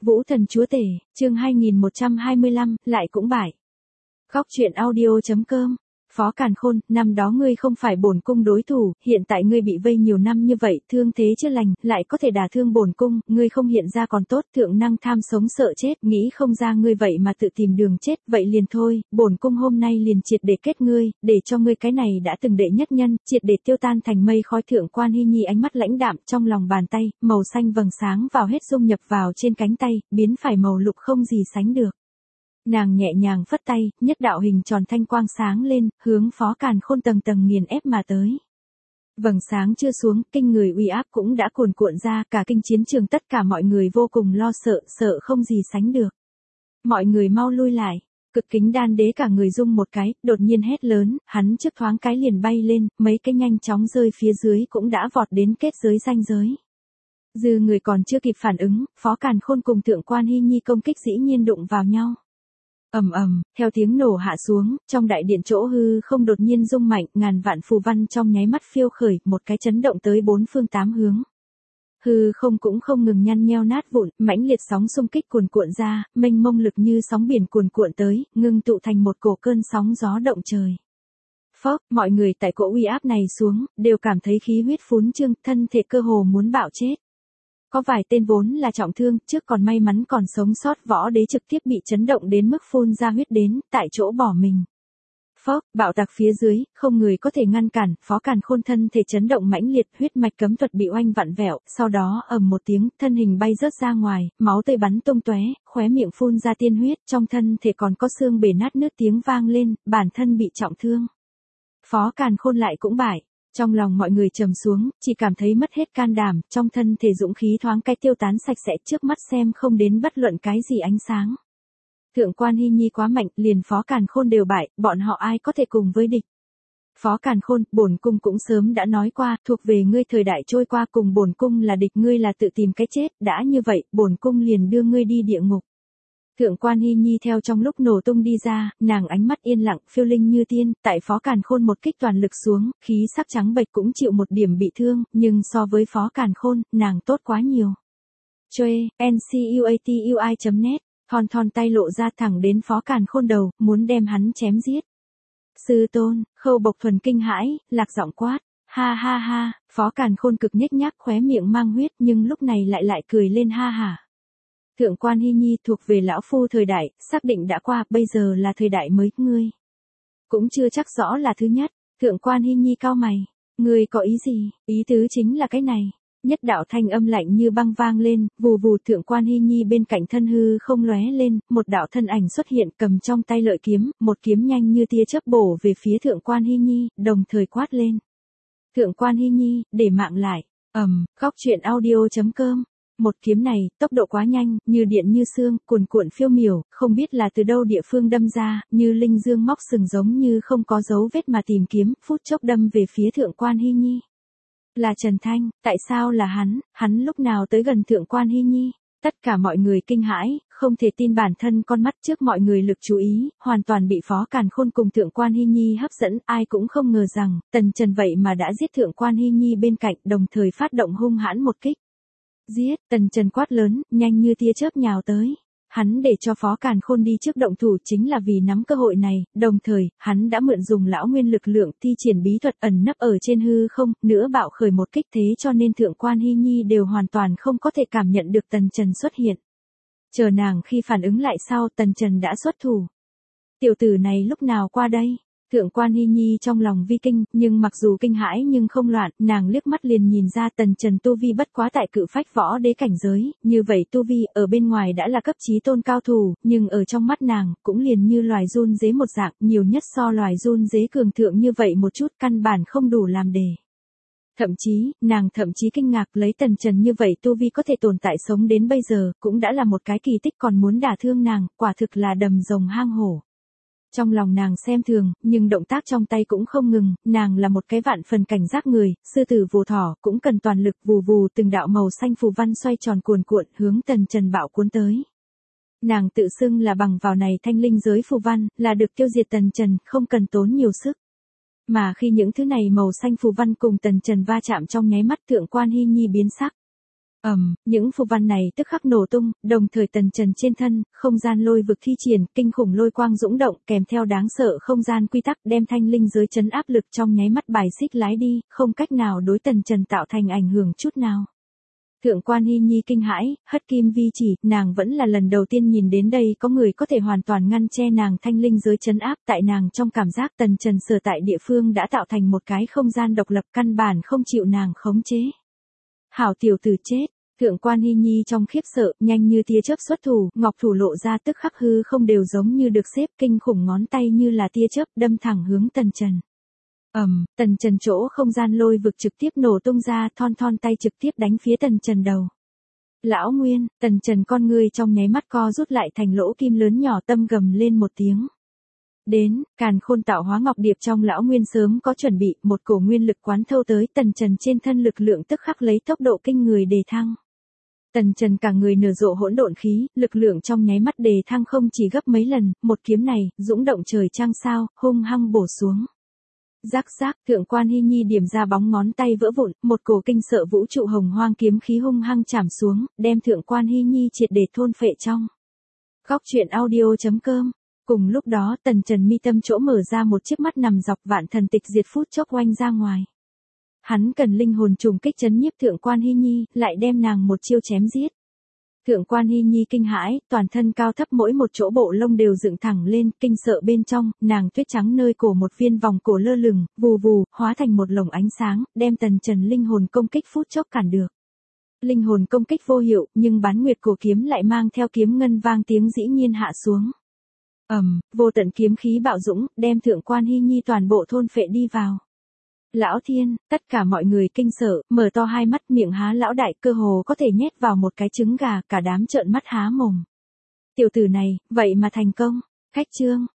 Vũ Thần Chúa Tể, chương 2125, lại cũng bại. Góc truyện audio.com. Phó Càn Khôn, năm đó ngươi không phải bổn cung đối thủ, hiện tại ngươi bị vây nhiều năm như vậy, thương thế chưa lành, lại có thể đả thương bổn cung, ngươi không hiện ra còn tốt, thượng năng tham sống sợ chết, nghĩ không ra ngươi vậy mà tự tìm đường chết, vậy liền thôi, bổn cung hôm nay liền triệt để kết ngươi, để cho ngươi cái này đã từng đệ nhất nhân, triệt để tiêu tan thành mây khói. Thượng Quan Hy Nhi ánh mắt lãnh đạm, trong lòng bàn tay, màu xanh vầng sáng vào hết dung nhập vào trên cánh tay, biến phải màu lục không gì sánh được. Nàng nhẹ nhàng phất tay, nhất đạo hình tròn thanh quang sáng lên, hướng Phó Càn Khôn tầng tầng nghiền ép mà tới. Vầng sáng chưa xuống, kinh người uy áp cũng đã cuồn cuộn ra, cả kinh chiến trường tất cả mọi người vô cùng lo sợ, sợ không gì sánh được. Mọi người mau lui lại, Cực Kính Đan Đế cả người rung một cái, đột nhiên hét lớn, hắn trước thoáng cái liền bay lên, mấy cái nhanh chóng rơi phía dưới cũng đã vọt đến kết giới ranh giới. Dư người còn chưa kịp phản ứng, Phó Càn Khôn cùng Thượng Quan Hy Nhi công kích dĩ nhiên đụng vào nhau. Ầm ầm, theo tiếng nổ hạ xuống, trong đại điện chỗ hư không đột nhiên rung mạnh, ngàn vạn phù văn trong nháy mắt phiêu khởi, một cái chấn động tới bốn phương tám hướng. Hư không cũng không ngừng nhăn nheo nát vụn, mãnh liệt sóng xung kích cuồn cuộn ra, mênh mông lực như sóng biển cuồn cuộn tới, ngưng tụ thành một cổ cơn sóng gió động trời. Phốc, mọi người tại cỗ uy áp này xuống, đều cảm thấy khí huyết phún trương, thân thể cơ hồ muốn bạo chết. Có vài tên vốn là trọng thương, trước còn may mắn còn sống sót, võ đế trực tiếp bị chấn động đến mức phun ra huyết đến, tại chỗ bỏ mình. Phốc, bạo tạc phía dưới, không người có thể ngăn cản, Phó Càn Khôn thân thể chấn động mãnh liệt, huyết mạch cấm thuật bị oanh vặn vẹo, sau đó ầm một tiếng, thân hình bay rớt ra ngoài, máu tươi bắn tung tóe, khóe miệng phun ra tiên huyết, trong thân thể còn có xương bể nát nứt tiếng vang lên, bản thân bị trọng thương. Phó Càn Khôn lại cũng bại. Trong lòng mọi người trầm xuống, chỉ cảm thấy mất hết can đảm, trong thân thể dũng khí thoáng cái tiêu tán sạch sẽ, trước mắt xem không đến bất luận cái gì ánh sáng. Thượng Quan Hy Nhi quá mạnh, liền Phó Càn Khôn đều bại, bọn họ ai có thể cùng với địch. Phó Càn Khôn, bổn cung cũng sớm đã nói qua, thuộc về ngươi thời đại trôi qua cùng bổn cung là địch, ngươi là tự tìm cái chết, đã như vậy, bổn cung liền đưa ngươi đi địa ngục. Thượng Quan Hy Nhi theo trong lúc nổ tung đi ra, nàng ánh mắt yên lặng, phiêu linh như tiên, tại Phó Càn Khôn một kích toàn lực xuống, khí sắc trắng bệch cũng chịu một điểm bị thương, nhưng so với Phó Càn Khôn, nàng tốt quá nhiều. Choe, ncuatui.net, thon thon tay lộ ra thẳng đến Phó Càn Khôn đầu, muốn đem hắn chém giết. Sư tôn, Khâu Bộc Thuần kinh hãi, lạc giọng quát, ha ha ha, Phó Càn Khôn cực nhếch nhác khóe miệng mang huyết, nhưng lúc này lại cười lên ha hả. Thượng Quan Hy Nhi thuộc về lão phu thời đại, xác định đã qua, bây giờ là thời đại mới, ngươi cũng chưa chắc rõ là thứ nhất. Thượng Quan Hy Nhi cau mày, ngươi có ý gì? Ý tứ chính là cái này. Nhất đạo thanh âm lạnh như băng vang lên, vù vù. Thượng Quan Hy Nhi bên cạnh thân hư không lóe lên, một đạo thân ảnh xuất hiện, cầm trong tay lợi kiếm, một kiếm nhanh như tia chớp bổ về phía Thượng Quan Hy Nhi, đồng thời quát lên. Thượng Quan Hy Nhi, để mạng lại. Góc truyện audio.com. Một kiếm này, tốc độ quá nhanh, như điện như sương, cuồn cuộn phiêu miểu, không biết là từ đâu địa phương đâm ra, như linh dương móc sừng giống như không có dấu vết mà tìm kiếm, phút chốc đâm về phía Thượng Quan Hy Nhi. Là Trần Thanh, tại sao là hắn lúc nào tới gần Thượng Quan Hy Nhi? Tất cả mọi người kinh hãi, không thể tin bản thân con mắt, trước mọi người lực chú ý, hoàn toàn bị Phó Càn Khôn cùng Thượng Quan Hy Nhi hấp dẫn, ai cũng không ngờ rằng, Tần Trần vậy mà đã giết Thượng Quan Hy Nhi bên cạnh, đồng thời phát động hung hãn một kích. Giết, Tần Trần quát lớn, nhanh như tia chớp nhào tới. Hắn để cho Phó Càn Khôn đi trước động thủ chính là vì nắm cơ hội này, đồng thời, hắn đã mượn dùng lão nguyên lực lượng thi triển bí thuật ẩn nấp ở trên hư không, nữa bạo khởi một kích, thế cho nên Thượng Quan Hy Nhi đều hoàn toàn không có thể cảm nhận được Tần Trần xuất hiện. Chờ nàng khi phản ứng lại sau, Tần Trần đã xuất thủ. Tiểu tử này lúc nào qua đây? Thượng Quan Hy Nhi trong lòng vi kinh, nhưng mặc dù kinh hãi nhưng không loạn, nàng liếc mắt liền nhìn ra Tần Trần tu vi bất quá tại cự phách võ đế cảnh giới, như vậy tu vi ở bên ngoài đã là cấp chí tôn cao thủ, nhưng ở trong mắt nàng, cũng liền như loài run dế một dạng, nhiều nhất so loài run dế cường thượng như vậy một chút, căn bản không đủ làm đề. Nàng thậm chí kinh ngạc lấy Tần Trần như vậy tu vi có thể tồn tại sống đến bây giờ, cũng đã là một cái kỳ tích, còn muốn đả thương nàng, quả thực là đầm rồng hang hổ. Trong lòng nàng xem thường, nhưng động tác trong tay cũng không ngừng, nàng là một cái vạn phần cảnh giác người, sư tử vồ thỏ, cũng cần toàn lực, vù vù, từng đạo màu xanh phù văn xoay tròn cuồn cuộn, hướng Tần Trần bạo cuốn tới. Nàng tự xưng là bằng vào này thanh linh giới phù văn, là được tiêu diệt Tần Trần, không cần tốn nhiều sức. Mà khi những thứ này màu xanh phù văn cùng Tần Trần va chạm trong nháy mắt, Thượng Quan Hy Nhi biến sắc. Những phù văn này tức khắc nổ tung, đồng thời Tần Trần trên thân, không gian lôi vực thi triển, kinh khủng lôi quang dũng động, kèm theo đáng sợ không gian quy tắc đem thanh linh giới chấn áp lực trong nháy mắt bài xích lái đi, không cách nào đối Tần Trần tạo thành ảnh hưởng chút nào. Thượng quan Hy Nhi kinh hãi, hất kim vi chỉ, nàng vẫn là lần đầu tiên nhìn đến đây có người có thể hoàn toàn ngăn che nàng thanh linh giới chấn áp, tại nàng trong cảm giác Tần Trần sở tại địa phương đã tạo thành một cái không gian độc lập căn bản không chịu nàng khống chế. Hảo tiểu tử chết, thượng quan Hy Nhi trong khiếp sợ, nhanh như tia chớp xuất thủ, ngọc thủ lộ ra tức khắc hư không đều giống như được xếp, kinh khủng ngón tay như là tia chớp đâm thẳng hướng Tần Trần. Tần Trần chỗ không gian lôi vực trực tiếp nổ tung ra, thon tay trực tiếp đánh phía Tần Trần đầu. Lão Nguyên, Tần Trần con ngươi trong nháy mắt co rút lại thành lỗ kim lớn nhỏ, tâm gầm lên một tiếng. Đến, càn khôn tạo hóa ngọc điệp trong lão Nguyên sớm có chuẩn bị, một cổ nguyên lực quán thâu tới, Tần Trần trên thân lực lượng tức khắc lấy tốc độ kinh người đề thăng. Tần Trần cả người nở rộ hỗn độn khí, lực lượng trong nháy mắt đề thăng không chỉ gấp mấy lần, một kiếm này, dũng động trời trăng sao, hung hăng bổ xuống. Rắc rắc, thượng quan Hy Nhi điểm ra bóng ngón tay vỡ vụn, một cổ kinh sợ vũ trụ hồng hoang kiếm khí hung hăng chạm xuống, đem thượng quan Hy Nhi triệt để thôn phệ trong. Góc truyện audio.com. Cùng lúc đó Tần Trần mi tâm chỗ mở ra một chiếc mắt nằm dọc vạn thần tịch diệt phút chốc oanh ra ngoài. Hắn cần linh hồn trùng kích chấn nhiếp thượng quan Hy Nhi, lại đem nàng một chiêu chém giết. Thượng quan Hy Nhi kinh hãi, toàn thân cao thấp mỗi một chỗ bộ lông đều dựng thẳng lên, kinh sợ bên trong, nàng tuyết trắng nơi cổ một viên vòng cổ lơ lửng, vù vù, hóa thành một lồng ánh sáng, đem Tần Trần linh hồn công kích phút chốc cản được. Linh hồn công kích vô hiệu, nhưng bán nguyệt cổ kiếm lại mang theo kiếm ngân vang tiếng dĩ nhiên hạ xuống. Vô tận kiếm khí bạo dũng, đem thượng quan Hy Nhi toàn bộ thôn phệ đi vào. Lão thiên, tất cả mọi người kinh sợ, mở to hai mắt, miệng há lão đại, cơ hồ có thể nhét vào một cái trứng gà, cả đám trợn mắt há mồm. Tiểu tử này, vậy mà thành công. Khách chương,